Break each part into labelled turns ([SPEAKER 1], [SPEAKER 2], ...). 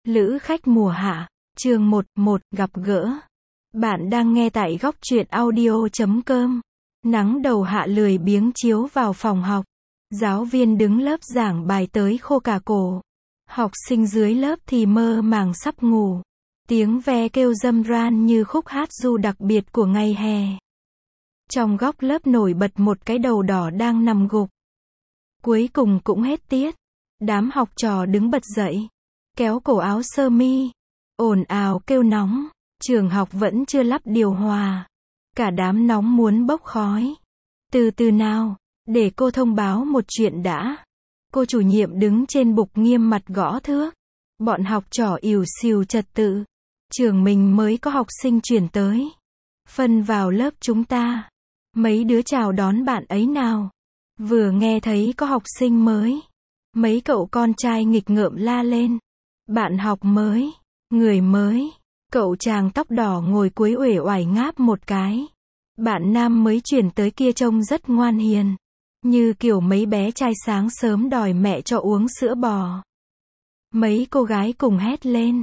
[SPEAKER 1] Lữ khách mùa hạ, chương 1, gặp gỡ. Bạn đang nghe tại góc truyện audio.com. Nắng đầu hạ lười biếng chiếu vào phòng học. Giáo viên đứng lớp giảng bài tới khô cả cổ. Học sinh dưới lớp thì mơ màng sắp ngủ. Tiếng ve kêu râm ran như khúc hát ru đặc biệt của ngày hè. Trong góc lớp nổi bật một cái đầu đỏ đang nằm gục. Cuối cùng cũng hết tiết. Đám học trò đứng bật dậy, kéo cổ áo sơ mi, ồn ào kêu nóng. Trường học vẫn chưa lắp điều hòa. Cả đám nóng muốn bốc khói. Từ từ nào, để cô thông báo một chuyện đã. Cô chủ nhiệm đứng trên bục nghiêm mặt gõ thước. Bọn học trò ỉu xìu trật tự. Trường mình mới có học sinh chuyển tới. Phân vào lớp chúng ta. Mấy đứa chào đón bạn ấy nào. Vừa nghe thấy có học sinh mới, mấy cậu con trai nghịch ngợm la lên. Bạn học mới, người mới. Cậu chàng tóc đỏ ngồi cuối uể oải ngáp một cái. Bạn nam mới chuyển tới kia trông rất ngoan hiền, như kiểu mấy bé trai sáng sớm đòi mẹ cho uống sữa bò. Mấy cô gái cùng hét lên.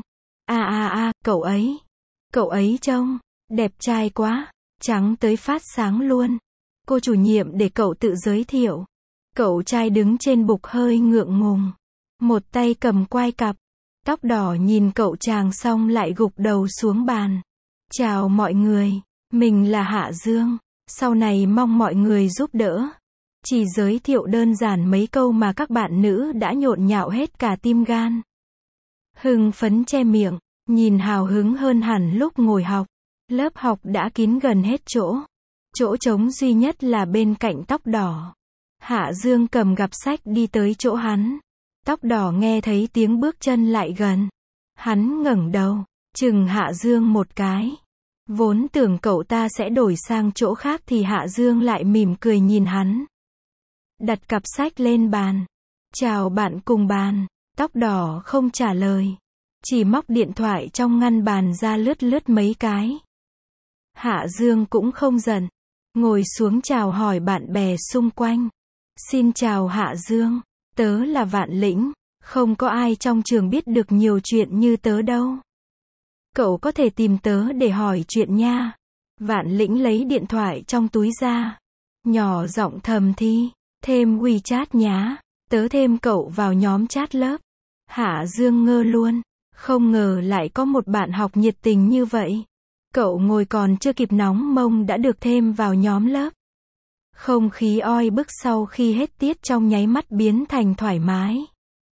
[SPEAKER 1] Cậu ấy trông đẹp trai quá, trắng tới phát sáng luôn. Cô chủ nhiệm để cậu tự giới thiệu. Cậu trai đứng trên bục hơi ngượng ngùng, một tay cầm quai cặp. Tóc đỏ nhìn cậu chàng xong lại gục đầu xuống bàn. Chào mọi người, mình là Hạ Dương. Sau này mong mọi người giúp đỡ. Chỉ giới thiệu đơn giản mấy câu mà các bạn nữ đã nhộn nhạo hết cả tim gan. Hưng phấn che miệng, nhìn hào hứng hơn hẳn lúc ngồi học. Lớp học đã kín gần hết chỗ. Chỗ trống duy nhất là bên cạnh tóc đỏ. Hạ Dương cầm cặp sách đi tới chỗ hắn. Tóc đỏ nghe thấy tiếng bước chân lại gần. Hắn ngẩng đầu, chừng Hạ Dương một cái. Vốn tưởng cậu ta sẽ đổi sang chỗ khác thì Hạ Dương lại mỉm cười nhìn hắn. Đặt cặp sách lên bàn. Chào bạn cùng bàn. Tóc đỏ không trả lời. Chỉ móc điện thoại trong ngăn bàn ra lướt lướt mấy cái. Hạ Dương cũng không giận. Ngồi xuống chào hỏi bạn bè xung quanh. Xin chào Hạ Dương. Tớ là Vạn Lĩnh. Không có ai trong trường biết được nhiều chuyện như tớ đâu. Cậu có thể tìm tớ để hỏi chuyện nha. Vạn Lĩnh lấy điện thoại trong túi ra. Nhỏ giọng thầm thi. Thêm WeChat nhá. Tớ thêm cậu vào nhóm chat lớp. Hạ Dương ngơ luôn. Không ngờ lại có một bạn học nhiệt tình như vậy. Cậu ngồi còn chưa kịp nóng mông đã được thêm vào nhóm lớp. Không khí oi bức sau khi hết tiết trong nháy mắt biến thành thoải mái.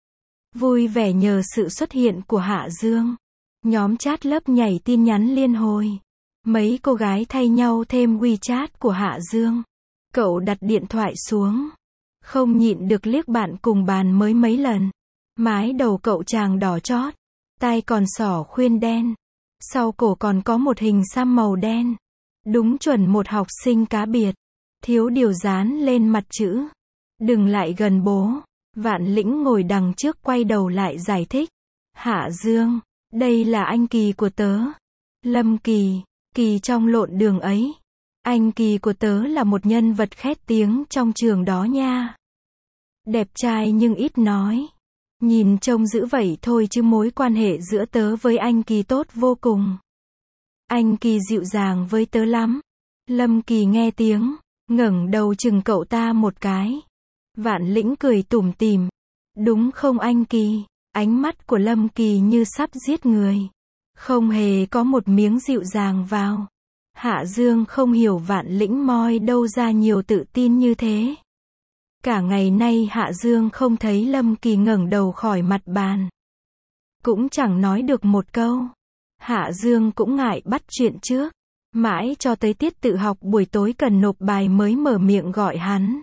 [SPEAKER 1] Vui vẻ nhờ sự xuất hiện của Hạ Dương. Nhóm chat lớp nhảy tin nhắn liên hồi. Mấy cô gái thay nhau thêm WeChat của Hạ Dương. Cậu đặt điện thoại xuống. Không nhịn được liếc bạn cùng bàn mới mấy lần. Mái đầu cậu chàng đỏ chót. Tai còn xỏ khuyên đen. Sau cổ còn có một hình xăm màu đen. Đúng chuẩn một học sinh cá biệt. Thiếu điều dán lên mặt chữ. Đừng lại gần bố. Vạn Lĩnh ngồi đằng trước quay đầu lại giải thích. Hạ Dương, đây là anh Kỳ của tớ. Lâm Kỳ, Kỳ trong lộn đường ấy. Anh Kỳ của tớ là một nhân vật khét tiếng trong trường đó nha. Đẹp trai nhưng ít nói. Nhìn trông dữ vậy thôi chứ mối quan hệ giữa tớ với anh Kỳ tốt vô cùng. Anh Kỳ dịu dàng với tớ lắm. Lâm Kỳ nghe tiếng, ngẩng đầu chừng cậu ta một cái. Vạn Lĩnh cười tủm tỉm. Đúng không anh Kỳ? Ánh mắt của Lâm Kỳ như sắp giết người. Không hề có một miếng dịu dàng vào. Hạ Dương không hiểu Vạn Lĩnh moi đâu ra nhiều tự tin như thế. Cả ngày nay Hạ Dương không thấy Lâm Kỳ ngẩng đầu khỏi mặt bàn. Cũng chẳng nói được một câu. Hạ Dương cũng ngại bắt chuyện trước. Mãi cho tới tiết tự học buổi tối cần nộp bài mới mở miệng gọi hắn.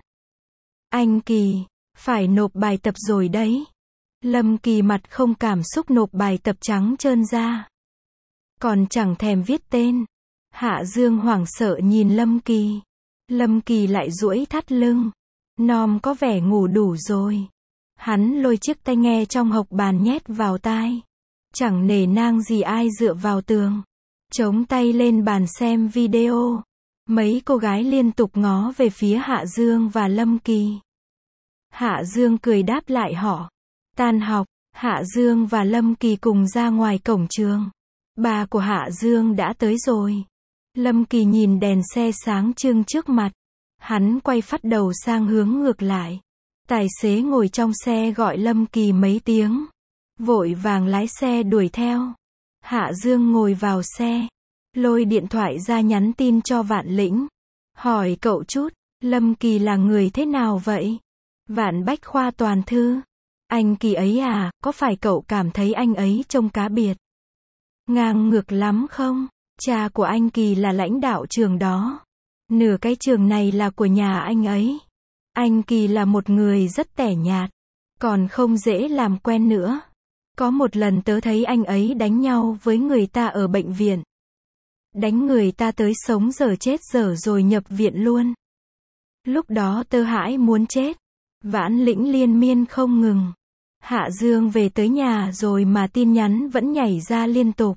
[SPEAKER 1] Anh Kỳ, phải nộp bài tập rồi đấy. Lâm Kỳ mặt không cảm xúc nộp bài tập trắng trơn ra. Còn chẳng thèm viết tên. Hạ Dương hoảng sợ nhìn Lâm Kỳ. Lâm Kỳ lại duỗi thắt lưng. Nom có vẻ ngủ đủ rồi. Hắn lôi chiếc tai nghe trong hộc bàn nhét vào tai. Chẳng nể nang gì ai dựa vào tường. Chống tay lên bàn xem video. Mấy cô gái liên tục ngó về phía Hạ Dương và Lâm Kỳ. Hạ Dương cười đáp lại họ. Tan học, Hạ Dương và Lâm Kỳ cùng ra ngoài cổng trường. Bà của Hạ Dương đã tới rồi. Lâm Kỳ nhìn đèn xe sáng trưng trước mặt. Hắn quay phát đầu sang hướng ngược lại. Tài xế ngồi trong xe gọi Lâm Kỳ mấy tiếng. Vội vàng lái xe đuổi theo. Hạ Dương ngồi vào xe. Lôi điện thoại ra nhắn tin cho Vạn Lĩnh. Hỏi cậu chút, Lâm Kỳ là người thế nào vậy? Vạn Bách Khoa toàn thư. Anh Kỳ ấy à, có phải cậu cảm thấy anh ấy trông cá biệt? Ngang ngược lắm không? Cha của anh Kỳ là lãnh đạo trường đó. Nửa cái trường này là của nhà anh ấy. Anh Kỳ là một người rất tẻ nhạt. Còn không dễ làm quen nữa. Có một lần tớ thấy anh ấy đánh nhau với người ta ở bệnh viện. Đánh người ta tới sống dở chết dở rồi nhập viện luôn. Lúc đó tớ hãi muốn chết. Vãn Lĩnh liên miên không ngừng. Hạ Dương về tới nhà rồi mà tin nhắn vẫn nhảy ra liên tục.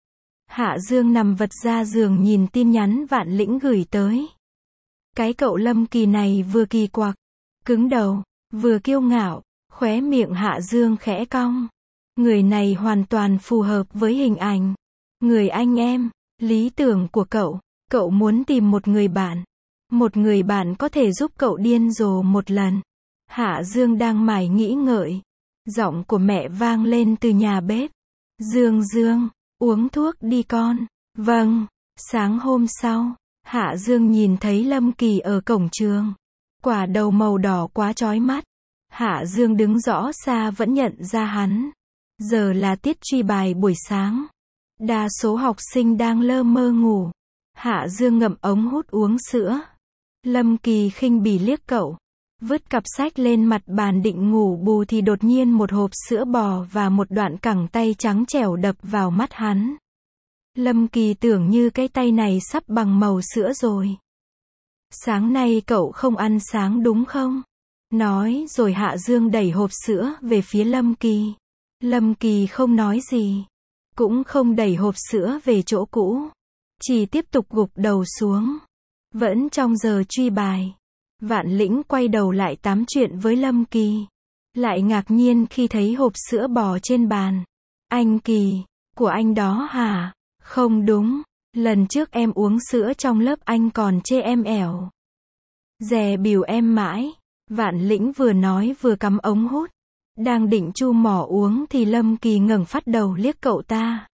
[SPEAKER 1] Hạ Dương nằm vật ra giường nhìn tin nhắn Vạn Lĩnh gửi tới. Cái cậu Lâm Kỳ này vừa kỳ quặc, cứng đầu, vừa kiêu ngạo, khóe miệng Hạ Dương khẽ cong. Người này hoàn toàn phù hợp với hình ảnh. Người anh em, lý tưởng của cậu muốn tìm một người bạn. Một người bạn có thể giúp cậu điên rồ một lần. Hạ Dương đang mải nghĩ ngợi. Giọng của mẹ vang lên từ nhà bếp. Dương, uống thuốc đi con. Vâng. Sáng hôm sau, Hạ Dương nhìn thấy Lâm Kỳ ở cổng trường. Quả đầu màu đỏ quá chói mắt. Hạ Dương đứng rõ xa vẫn nhận ra hắn. Giờ là tiết truy bài buổi sáng. Đa số học sinh đang lơ mơ ngủ. Hạ Dương ngậm ống hút uống sữa. Lâm Kỳ khinh bỉ liếc cậu. Vứt cặp sách lên mặt bàn định ngủ bù thì đột nhiên một hộp sữa bò và một đoạn cẳng tay trắng trẻo đập vào mắt hắn. Lâm Kỳ tưởng như cái tay này sắp bằng màu sữa rồi. Sáng nay cậu không ăn sáng đúng không? Nói rồi Hạ Dương đẩy hộp sữa về phía Lâm Kỳ. Lâm Kỳ không nói gì. Cũng không đẩy hộp sữa về chỗ cũ. Chỉ tiếp tục gục đầu xuống. Vẫn trong giờ truy bài. Vạn Lĩnh quay đầu lại tám chuyện với Lâm Kỳ. Lại ngạc nhiên khi thấy hộp sữa bò trên bàn. Anh Kỳ, của anh đó hả? Không đúng. Lần trước em uống sữa trong lớp anh còn chê em ẻo. Dè bỉu em mãi. Vạn Lĩnh vừa nói vừa cắm ống hút. Đang định chu mỏ uống thì Lâm Kỳ ngẩng phát đầu liếc cậu ta.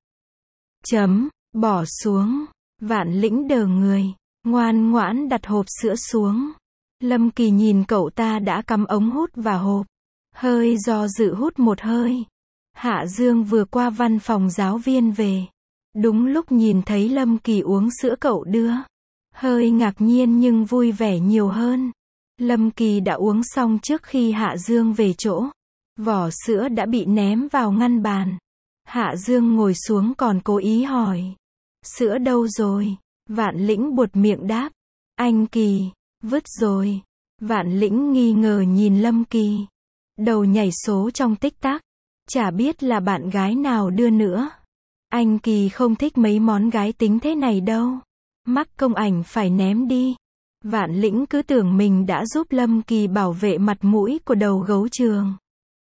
[SPEAKER 1] Bỏ xuống. Vạn Lĩnh đờ người. Ngoan ngoãn đặt hộp sữa xuống. Lâm Kỳ nhìn cậu ta đã cắm ống hút vào hộp. Hơi do dự hút một hơi. Hạ Dương vừa qua văn phòng giáo viên về. Đúng lúc nhìn thấy Lâm Kỳ uống sữa cậu đưa. Hơi ngạc nhiên nhưng vui vẻ nhiều hơn. Lâm Kỳ đã uống xong trước khi Hạ Dương về chỗ. Vỏ sữa đã bị ném vào ngăn bàn. Hạ Dương ngồi xuống còn cố ý hỏi. Sữa đâu rồi? Vạn Lĩnh buột miệng đáp. Anh Kỳ, vứt rồi. Vạn Lĩnh nghi ngờ nhìn Lâm Kỳ. Đầu nhảy số trong tích tắc. Chả biết là bạn gái nào đưa nữa. Anh Kỳ không thích mấy món gái tính thế này đâu. Mắc công ảnh phải ném đi. Vạn Lĩnh cứ tưởng mình đã giúp Lâm Kỳ bảo vệ mặt mũi của đầu gấu trường.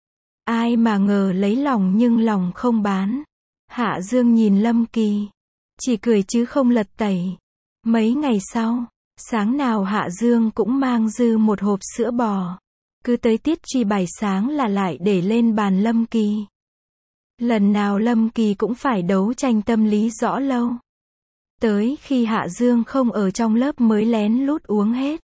[SPEAKER 1] Ai mà ngờ lấy lòng nhưng lòng không bán. Hạ Dương nhìn Lâm Kỳ. Chỉ cười chứ không lật tẩy. Mấy ngày sau, sáng nào Hạ Dương cũng mang dư một hộp sữa bò. Cứ tới tiết truy bài sáng là lại để lên bàn Lâm Kỳ. Lần nào Lâm Kỳ cũng phải đấu tranh tâm lý rõ lâu. Tới khi Hạ Dương không ở trong lớp mới lén lút uống hết.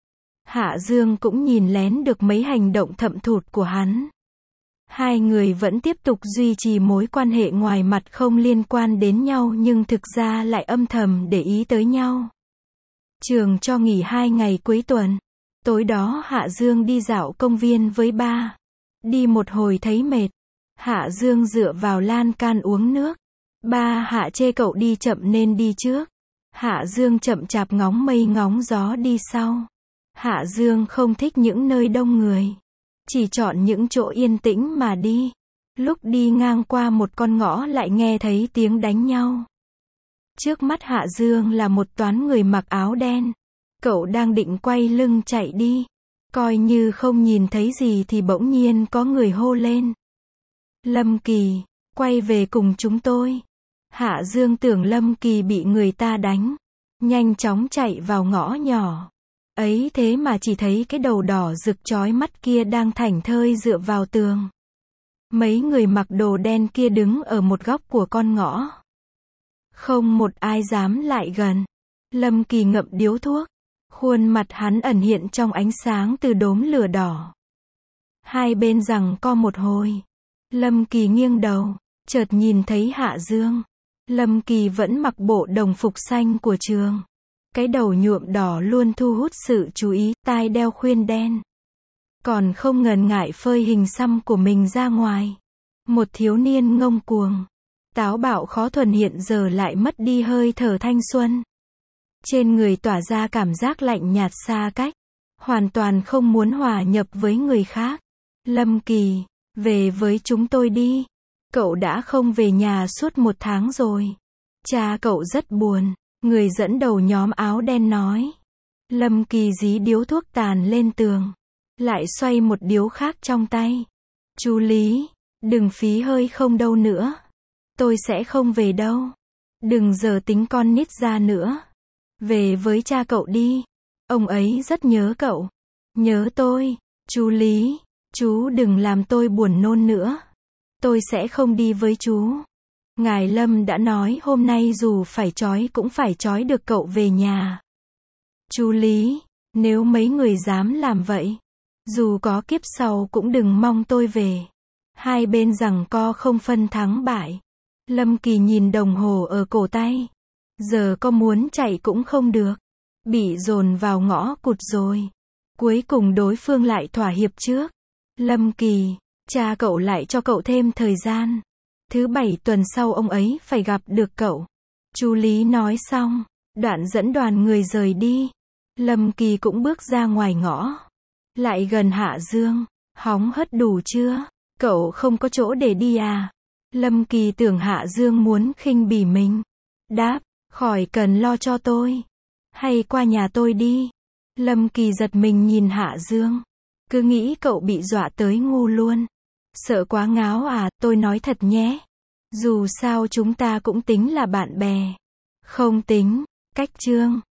[SPEAKER 1] Hạ Dương cũng nhìn lén được mấy hành động thậm thụt của hắn. Hai người vẫn tiếp tục duy trì mối quan hệ ngoài mặt không liên quan đến nhau nhưng thực ra lại âm thầm để ý tới nhau. Trường cho nghỉ 2 ngày cuối tuần. Tối đó Hạ Dương đi dạo công viên với ba. Đi một hồi thấy mệt. Hạ Dương dựa vào lan can uống nước. Ba Hạ chê cậu đi chậm nên đi trước. Hạ Dương chậm chạp ngóng mây ngóng gió đi sau. Hạ Dương không thích những nơi đông người. Chỉ chọn những chỗ yên tĩnh mà đi. Lúc đi ngang qua một con ngõ lại nghe thấy tiếng đánh nhau. Trước mắt Hạ Dương là một toán người mặc áo đen. Cậu đang định quay lưng chạy đi. Coi như không nhìn thấy gì thì bỗng nhiên có người hô lên. Lâm Kỳ, quay về cùng chúng tôi. Hạ Dương tưởng Lâm Kỳ bị người ta đánh. Nhanh chóng chạy vào ngõ nhỏ. Ấy thế mà chỉ thấy cái đầu đỏ rực chói mắt kia đang thảnh thơi dựa vào tường. Mấy người mặc đồ đen kia đứng ở một góc của con ngõ. Không một ai dám lại gần. Lâm Kỳ ngậm điếu thuốc. Khuôn mặt hắn ẩn hiện trong ánh sáng từ đốm lửa đỏ. Hai bên giằng co một hồi. Lâm Kỳ nghiêng đầu, chợt nhìn thấy Hạ Dương. Lâm Kỳ vẫn mặc bộ đồng phục xanh của trường. Cái đầu nhuộm đỏ luôn thu hút sự chú ý, tai đeo khuyên đen. Còn không ngần ngại phơi hình xăm của mình ra ngoài. Một thiếu niên ngông cuồng, táo bạo khó thuần hiện giờ lại mất đi hơi thở thanh xuân. Trên người tỏa ra cảm giác lạnh nhạt xa cách. Hoàn toàn không muốn hòa nhập với người khác. Lâm Kỳ, về với chúng tôi đi. Cậu đã không về nhà suốt 1 tháng rồi. Cha cậu rất buồn. Người dẫn đầu nhóm áo đen nói. Lâm Kỳ dí điếu thuốc tàn lên tường. Lại xoay một điếu khác trong tay. Chú Lý, đừng phí hơi không đâu nữa. Tôi sẽ không về đâu. Đừng giờ tính con nít ra nữa. Về với cha cậu đi. Ông ấy rất nhớ cậu. Nhớ tôi. Chú Lý, chú đừng làm tôi buồn nôn nữa. Tôi sẽ không đi với chú. Ngài Lâm đã nói hôm nay dù phải trói cũng phải trói được cậu về nhà. Chú Lý, nếu mấy người dám làm vậy, dù có kiếp sau cũng đừng mong tôi về. Hai bên giằng co không phân thắng bại. Lâm Kỳ nhìn đồng hồ ở cổ tay. Giờ có muốn chạy cũng không được. Bị dồn vào ngõ cụt rồi. Cuối cùng đối phương lại thỏa hiệp trước. Lâm Kỳ, cha cậu lại cho cậu thêm thời gian. Thứ 7 tuần sau ông ấy phải gặp được cậu. Chú Lý nói xong, đoạn dẫn đoàn người rời đi. Lâm Kỳ cũng bước ra ngoài ngõ. Lại gần Hạ Dương. Hóng hớt đủ chưa? Cậu không có chỗ để đi à? Lâm Kỳ tưởng Hạ Dương muốn khinh bỉ mình. Đáp, khỏi cần lo cho tôi. Hay qua nhà tôi đi. Lâm Kỳ giật mình nhìn Hạ Dương. Cứ nghĩ cậu bị dọa tới ngu luôn. Sợ quá ngáo à, tôi nói thật nhé. Dù sao chúng ta cũng tính là bạn bè. Không tính, cách chương.